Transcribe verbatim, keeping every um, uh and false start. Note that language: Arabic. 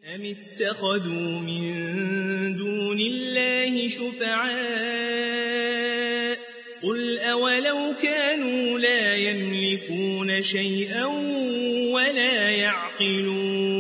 أم اتخذوا من دون الله شفعاء قل أولو كانوا لا يملكون شيئا ولا يعقلون